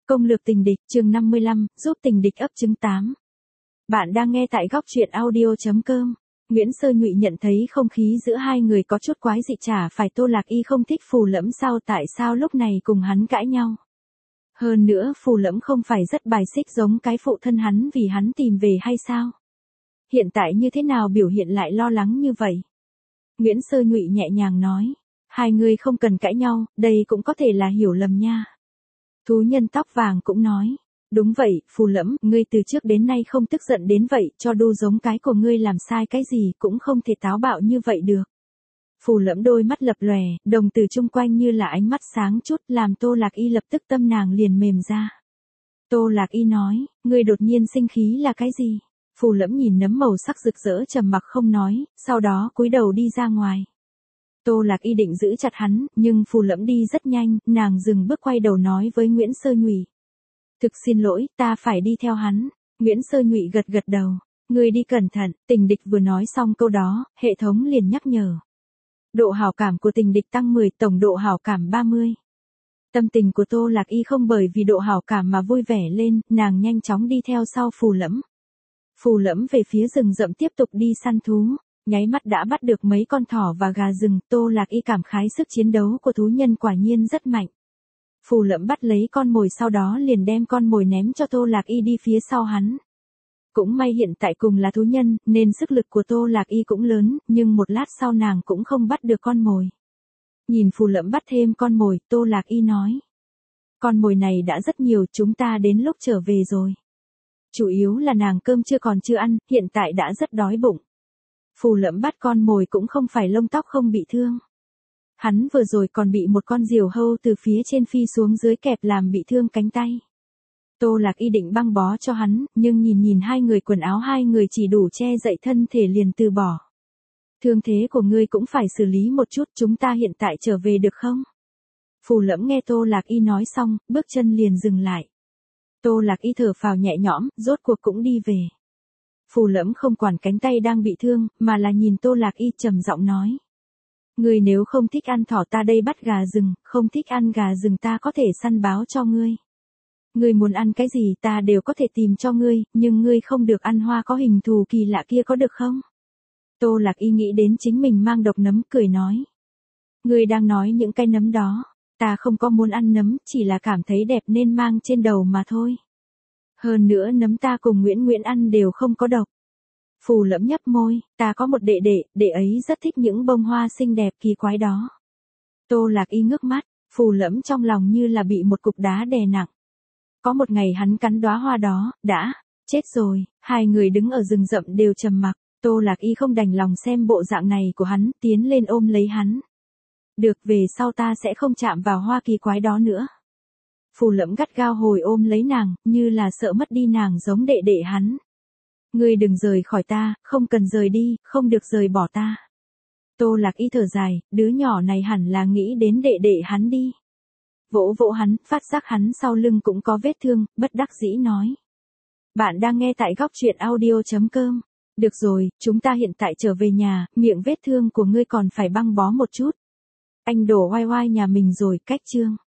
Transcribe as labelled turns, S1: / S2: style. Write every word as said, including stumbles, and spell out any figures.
S1: Công lược tình địch, chương năm mươi lăm, giúp tình địch ấp trứng tám. Bạn đang nghe tại góc truyện audio chấm com. Nguyễn Sơ Nhụy nhận thấy không khí giữa hai người có chút quái dị, chả phải Tô Lạc Y không thích Phù Lẫm sao, tại sao lúc này cùng hắn cãi nhau. Hơn nữa Phù Lẫm không phải rất bài xích giống cái phụ thân hắn vì hắn tìm về hay sao? Hiện tại như thế nào biểu hiện lại lo lắng như vậy? Nguyễn Sơ Nhụy nhẹ nhàng nói, hai người không cần cãi nhau, đây cũng có thể là hiểu lầm nha. Thú nhân tóc vàng cũng nói, đúng vậy, Phù Lẫm, ngươi từ trước đến nay không tức giận đến vậy, cho đu giống cái của ngươi làm sai cái gì cũng không thể táo bạo như vậy được. Phù Lẫm đôi mắt lập lòe, đồng từ chung quanh như là ánh mắt sáng chút, làm Tô Lạc Y lập tức tâm nàng liền mềm ra. Tô Lạc Y nói, ngươi đột nhiên sinh khí là cái gì? Phù Lẫm nhìn nấm màu sắc rực rỡ trầm mặc không nói, sau đó cúi đầu đi ra ngoài. Tô Lạc Y định giữ chặt hắn, nhưng Phù Lẫm đi rất nhanh, nàng dừng bước quay đầu nói với Nguyễn Sơ Nhụy. Thực xin lỗi, ta phải đi theo hắn. Nguyễn Sơ Nhụy gật gật đầu. Ngươi đi cẩn thận. Tình địch vừa nói xong câu đó, hệ thống liền nhắc nhở. Độ hảo cảm của tình địch tăng mười, tổng độ hảo cảm ba mươi. Tâm tình của Tô Lạc Y không bởi vì độ hảo cảm mà vui vẻ lên, nàng nhanh chóng đi theo sau Phù Lẫm. Phù Lẫm về phía rừng rậm tiếp tục đi săn thú. Nháy mắt đã bắt được mấy con thỏ và gà rừng, Tô Lạc Y cảm khái sức chiến đấu của thú nhân quả nhiên rất mạnh. Phù Lẫm bắt lấy con mồi sau đó liền đem con mồi ném cho Tô Lạc Y đi phía sau hắn. Cũng may hiện tại cùng là thú nhân, nên sức lực của Tô Lạc Y cũng lớn, nhưng một lát sau nàng cũng không bắt được con mồi. Nhìn Phù Lẫm bắt thêm con mồi, Tô Lạc Y nói. Con mồi này đã rất nhiều, chúng ta đến lúc trở về rồi. Chủ yếu là nàng cơm chưa còn chưa ăn, hiện tại đã rất đói bụng. Phù Lẫm bắt con mồi cũng không phải lông tóc không bị thương. Hắn vừa rồi còn bị một con diều hâu từ phía trên phi xuống dưới kẹp làm bị thương cánh tay. Tô Lạc Y định băng bó cho hắn, nhưng nhìn nhìn hai người quần áo hai người chỉ đủ che dậy thân thể liền từ bỏ. Thương thế của ngươi cũng phải xử lý một chút, chúng ta hiện tại trở về được không? Phù Lẫm nghe Tô Lạc Y nói xong, bước chân liền dừng lại. Tô Lạc Y thở phào nhẹ nhõm, rốt cuộc cũng đi về. Phù Lẫm không quản cánh tay đang bị thương, mà là nhìn Tô Lạc Y trầm giọng nói. Ngươi nếu không thích ăn thỏ ta đây bắt gà rừng, không thích ăn gà rừng ta có thể săn báo cho ngươi. Ngươi muốn ăn cái gì ta đều có thể tìm cho ngươi, nhưng ngươi không được ăn hoa có hình thù kỳ lạ kia có được không? Tô Lạc Y nghĩ đến chính mình mang độc nấm cười nói. Ngươi đang nói những cái nấm đó, ta không có muốn ăn nấm, chỉ là cảm thấy đẹp nên mang trên đầu mà thôi. Hơn nữa nấm ta cùng Nguyễn Nguyễn ăn đều không có độc. Phù Lẫm nhấp môi, ta có một đệ đệ, đệ ấy rất thích những bông hoa xinh đẹp kỳ quái đó. Tô Lạc Y ngước mắt, Phù Lẫm trong lòng như là bị một cục đá đè nặng. Có một ngày hắn cắn đóa hoa đó, đã, chết rồi, hai người đứng ở rừng rậm đều trầm mặc, Tô Lạc Y không đành lòng xem bộ dạng này của hắn, tiến lên ôm lấy hắn. Được, về sau ta sẽ không chạm vào hoa kỳ quái đó nữa. Phù Lẫm gắt gao hồi ôm lấy nàng, như là sợ mất đi nàng giống đệ đệ hắn. Ngươi đừng rời khỏi ta, không cần rời đi, không được rời bỏ ta. Tô Lạc Y thở dài, đứa nhỏ này hẳn là nghĩ đến đệ đệ hắn đi. Vỗ vỗ hắn, phát giác hắn sau lưng cũng có vết thương, bất đắc dĩ nói. Bạn đang nghe tại góc truyện audio chấm com. Được rồi, chúng ta hiện tại trở về nhà, miệng vết thương của ngươi còn phải băng bó một chút. Anh đổ oai oai nhà mình rồi, cách chương.